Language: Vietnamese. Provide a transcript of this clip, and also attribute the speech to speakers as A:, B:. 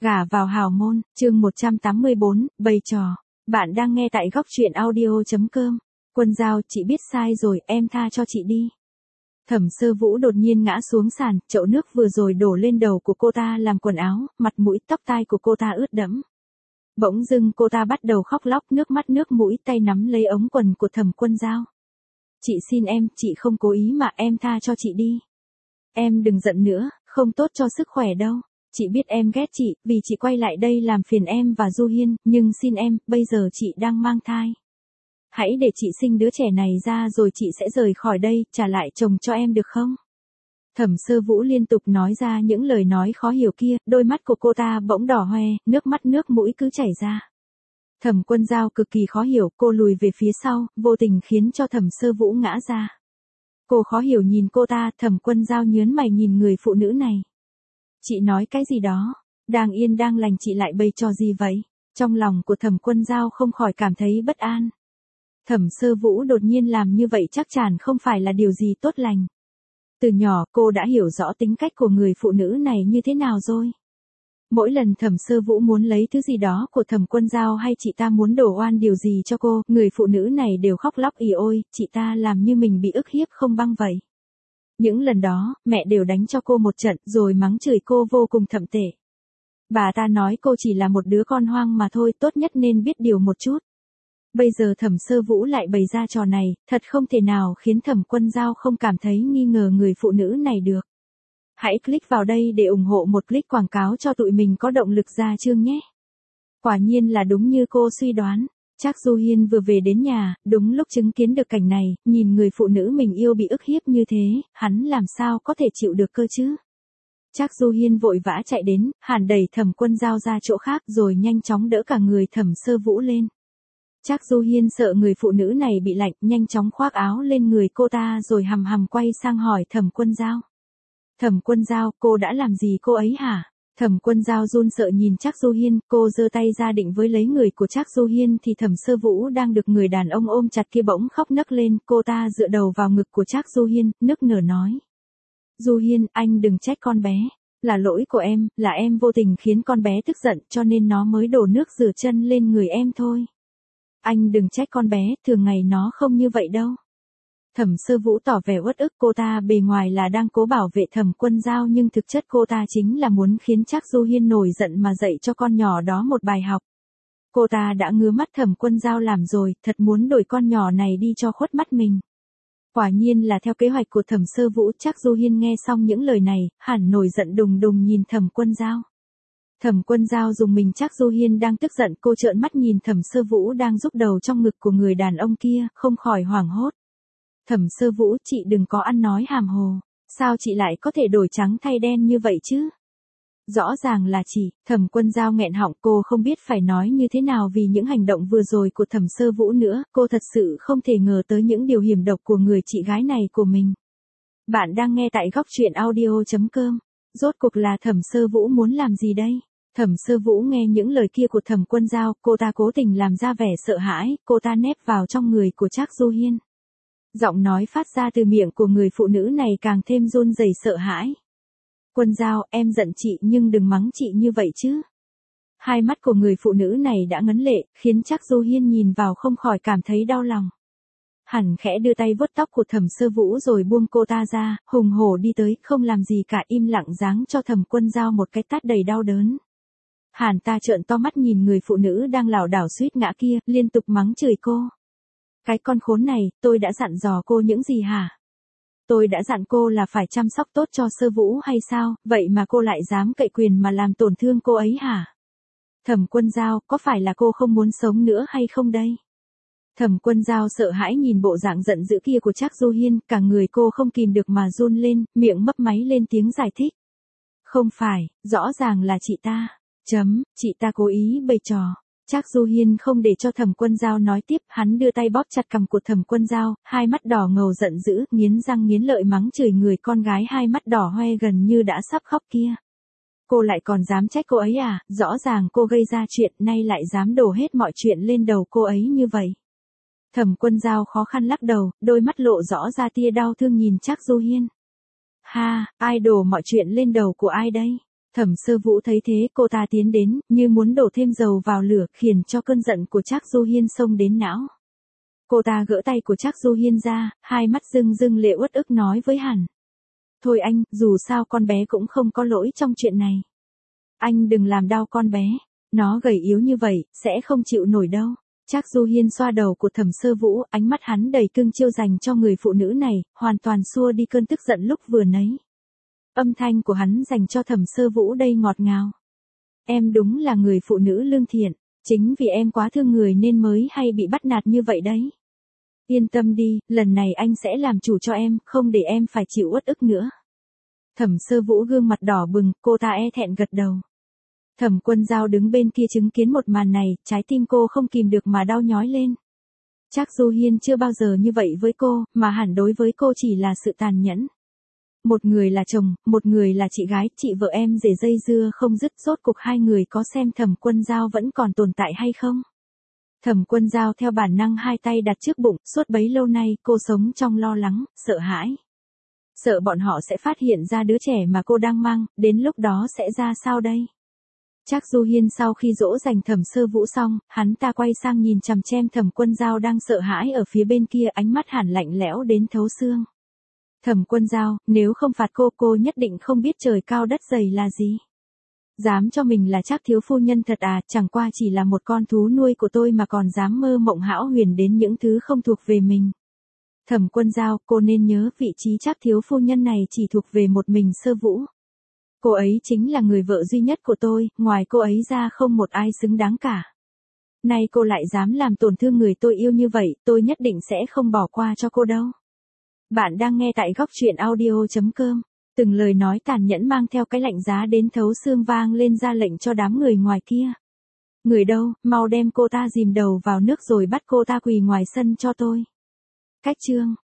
A: Gả vào hào môn, chương 184, bày trò. Bạn đang nghe tại góc truyện audio.com. Quân Giao, chị biết sai rồi, em tha cho chị đi. Thẩm Sơ Vũ đột nhiên ngã xuống sàn, chậu nước vừa rồi đổ lên đầu của cô ta làm quần áo, mặt mũi tóc tai của cô ta ướt đẫm. Bỗng dưng cô ta bắt đầu khóc lóc, nước mắt nước mũi, tay nắm lấy ống quần của Thẩm Quân Giao. Chị xin em, chị không cố ý mà, em tha cho chị đi. Em đừng giận nữa, không tốt cho sức khỏe đâu. Chị biết em ghét chị, vì chị quay lại đây làm phiền em và Du Hiên, nhưng xin em, bây giờ chị đang mang thai. Hãy để chị sinh đứa trẻ này ra rồi chị sẽ rời khỏi đây, trả lại chồng cho em được không? Thẩm Sơ Vũ liên tục nói ra những lời nói khó hiểu kia, đôi mắt của cô ta bỗng đỏ hoe, nước mắt nước mũi cứ chảy ra. Thẩm Quân Giao cực kỳ khó hiểu, cô lùi về phía sau, vô tình khiến cho Thẩm Sơ Vũ ngã ra. Cô khó hiểu nhìn cô ta, Thẩm Quân Giao nhớn mày nhìn người phụ nữ này. Chị nói cái gì đó? Đang yên đang lành chị lại bày trò gì vậy? Trong lòng của Thẩm Quân Giao không khỏi cảm thấy bất an. Thẩm Sơ Vũ đột nhiên làm như vậy chắc chắn không phải là điều gì tốt lành. Từ nhỏ cô đã hiểu rõ tính cách của người phụ nữ này như thế nào rồi. Mỗi lần Thẩm Sơ Vũ muốn lấy thứ gì đó của Thẩm Quân Giao hay chị ta muốn đổ oan điều gì cho cô, người phụ nữ này đều khóc lóc ì ôi, chị ta làm như mình bị ức hiếp không băng vậy. Những lần đó, mẹ đều đánh cho cô một trận rồi mắng chửi cô vô cùng thậm tệ. Bà ta nói cô chỉ là một đứa con hoang mà thôi, tốt nhất nên biết điều một chút. Bây giờ Thẩm Sơ Vũ lại bày ra trò này, thật không thể nào khiến Thẩm Quân Giao không cảm thấy nghi ngờ người phụ nữ này được. Hãy click vào đây để ủng hộ một click quảng cáo cho tụi mình có động lực ra chương nhé. Quả nhiên là đúng như cô suy đoán. Trác Du Hiên vừa về đến nhà, đúng lúc chứng kiến được cảnh này, nhìn người phụ nữ mình yêu bị ức hiếp như thế, hắn làm sao có thể chịu được cơ chứ? Trác Du Hiên vội vã chạy đến, hàn đẩy Thẩm Quân Giao ra chỗ khác rồi nhanh chóng đỡ cả người Thẩm Sơ Vũ lên. Trác Du Hiên sợ người phụ nữ này bị lạnh, nhanh chóng khoác áo lên người cô ta rồi hầm hầm quay sang hỏi Thẩm Quân Giao. Thẩm Quân Giao, cô đã làm gì cô ấy hả? Thẩm Quân Giao run sợ nhìn Trác Du Hiên, cô giơ tay ra định với lấy người của Trác Du Hiên thì Thẩm Sơ Vũ đang được người đàn ông ôm chặt kia bỗng khóc nấc lên, cô ta dựa đầu vào ngực của Trác Du Hiên, nức nở nói. Du Hiên, anh đừng trách con bé, là lỗi của em, là em vô tình khiến con bé tức giận cho nên nó mới đổ nước rửa chân lên người em thôi. Anh đừng trách con bé, thường ngày nó không như vậy đâu. Thẩm Sơ Vũ tỏ vẻ uất ức, cô ta bề ngoài là đang cố bảo vệ Thẩm Quân Giao nhưng thực chất cô ta chính là muốn khiến Trác Du Hiên nổi giận mà dạy cho con nhỏ đó một bài học. Cô ta đã ngứa mắt Thẩm Quân Giao làm rồi, thật muốn đuổi con nhỏ này đi cho khuất mắt mình. Quả nhiên là theo kế hoạch của Thẩm Sơ Vũ. Trác Du Hiên nghe xong những lời này, hẳn nổi giận đùng đùng nhìn Thẩm Quân Giao. Thẩm Quân Giao dùng mình Trác Du Hiên đang tức giận, cô trợn mắt nhìn Thẩm Sơ Vũ đang rúc đầu trong ngực của người đàn ông kia, không khỏi hoảng hốt. Thẩm Sơ Vũ, chị đừng có ăn nói hàm hồ, sao chị lại có thể đổi trắng thay đen như vậy chứ? Rõ ràng là chị. Thẩm Quân Giao nghẹn họng, cô không biết phải nói như thế nào vì những hành động vừa rồi của Thẩm Sơ Vũ nữa, cô thật sự không thể ngờ tới những điều hiểm độc của người chị gái này của mình. Bạn đang nghe tại góc truyện audio.com. Rốt cuộc là Thẩm Sơ Vũ muốn làm gì đây? Thẩm Sơ Vũ nghe những lời kia của Thẩm Quân Giao, cô ta cố tình làm ra vẻ sợ hãi, cô ta nép vào trong người của Trác Du Hiên. Giọng nói phát ra từ miệng của người phụ nữ này càng thêm run rẩy sợ hãi. Quân Giao, em giận chị nhưng đừng mắng chị như vậy chứ. Hai mắt của người phụ nữ này đã ngấn lệ, khiến Trác Du Hiên nhìn vào không khỏi cảm thấy đau lòng. Hẳn khẽ đưa tay vuốt tóc của Thẩm Sơ Vũ rồi buông cô ta ra, hùng hổ đi tới, không làm gì cả, im lặng giáng cho Thẩm Quân Giao một cái tát đầy đau đớn. Hàn ta trợn to mắt nhìn người phụ nữ đang lảo đảo suýt ngã kia, liên tục mắng chửi cô. Cái con khốn này, tôi đã dặn dò cô những gì hả? Tôi đã dặn cô là phải chăm sóc tốt cho Sơ Vũ hay sao, vậy mà cô lại dám cậy quyền mà làm tổn thương cô ấy hả? Thẩm Quân Giao, có phải là cô không muốn sống nữa hay không đây? Thẩm Quân Giao sợ hãi nhìn bộ dạng giận dữ kia của Trác Du Hiên, cả người cô không kìm được mà run lên, miệng mấp máy lên tiếng giải thích. Không phải, rõ ràng là chị ta. Chị ta cố ý bày trò. Trác Du Hiên không để cho Thẩm Quân Giao nói tiếp, hắn đưa tay bóp chặt cằm của Thẩm Quân Giao, hai mắt đỏ ngầu giận dữ, nghiến răng nghiến lợi mắng chửi người con gái hai mắt đỏ hoe gần như đã sắp khóc kia. Cô lại còn dám trách cô ấy à, rõ ràng cô gây ra chuyện, nay lại dám đổ hết mọi chuyện lên đầu cô ấy như vậy. Thẩm Quân Giao khó khăn lắc đầu, đôi mắt lộ rõ ra tia đau thương nhìn Trác Du Hiên. Ha, ai đổ mọi chuyện lên đầu của ai đây? Thẩm Sơ Vũ thấy thế, cô ta tiến đến, như muốn đổ thêm dầu vào lửa, khiến cho cơn giận của Trác Du Hiên xông đến não. Cô ta gỡ tay của Trác Du Hiên ra, hai mắt rưng rưng lệ uất ức nói với hắn. Thôi anh, dù sao con bé cũng không có lỗi trong chuyện này. Anh đừng làm đau con bé, nó gầy yếu như vậy, sẽ không chịu nổi đâu. Trác Du Hiên xoa đầu của Thẩm Sơ Vũ, ánh mắt hắn đầy cưng chiêu dành cho người phụ nữ này, hoàn toàn xua đi cơn tức giận lúc vừa nấy. Âm thanh của hắn dành cho Thẩm Sơ Vũ đây ngọt ngào. Em đúng là người phụ nữ lương thiện, chính vì em quá thương người nên mới hay bị bắt nạt như vậy đấy. Yên tâm đi, lần này anh sẽ làm chủ cho em, không để em phải chịu uất ức nữa. Thẩm Sơ Vũ gương mặt đỏ bừng, cô ta e thẹn gật đầu. Thẩm Quân Dao đứng bên kia chứng kiến một màn này, trái tim cô không kìm được mà đau nhói lên. Trác Du Hiên chưa bao giờ như vậy với cô, mà hẳn đối với cô chỉ là sự tàn nhẫn. Một người là chồng, một người là chị gái, chị vợ em rể dây dưa không dứt, rốt cục hai người có xem Thẩm Quân Dao vẫn còn tồn tại hay không? Thẩm Quân Dao theo bản năng hai tay đặt trước bụng, suốt bấy lâu nay cô sống trong lo lắng, sợ hãi. Sợ bọn họ sẽ phát hiện ra đứa trẻ mà cô đang mang, đến lúc đó sẽ ra sao đây? Trác Du Hiên sau khi dỗ dành Thẩm Sơ Vũ xong, hắn ta quay sang nhìn chằm chằm Thẩm Quân Dao đang sợ hãi ở phía bên kia, ánh mắt hẳn lạnh lẽo đến thấu xương. Thẩm Quân Dao, nếu không phạt cô nhất định không biết trời cao đất dày là gì. Dám cho mình là Trác thiếu phu nhân thật à, chẳng qua chỉ là một con thú nuôi của tôi mà còn dám mơ mộng hão huyền đến những thứ không thuộc về mình. Thẩm Quân Dao, cô nên nhớ vị trí Trác thiếu phu nhân này chỉ thuộc về một mình Sơ Vũ. Cô ấy chính là người vợ duy nhất của tôi, ngoài cô ấy ra không một ai xứng đáng cả. Nay cô lại dám làm tổn thương người tôi yêu như vậy, tôi nhất định sẽ không bỏ qua cho cô đâu. Bạn đang nghe tại góc truyện audio.com. Từng lời nói tàn nhẫn mang theo cái lạnh giá đến thấu xương vang lên ra lệnh cho đám người ngoài kia. Người đâu, mau đem cô ta dìm đầu vào nước rồi bắt cô ta quỳ ngoài sân cho tôi. Cách chương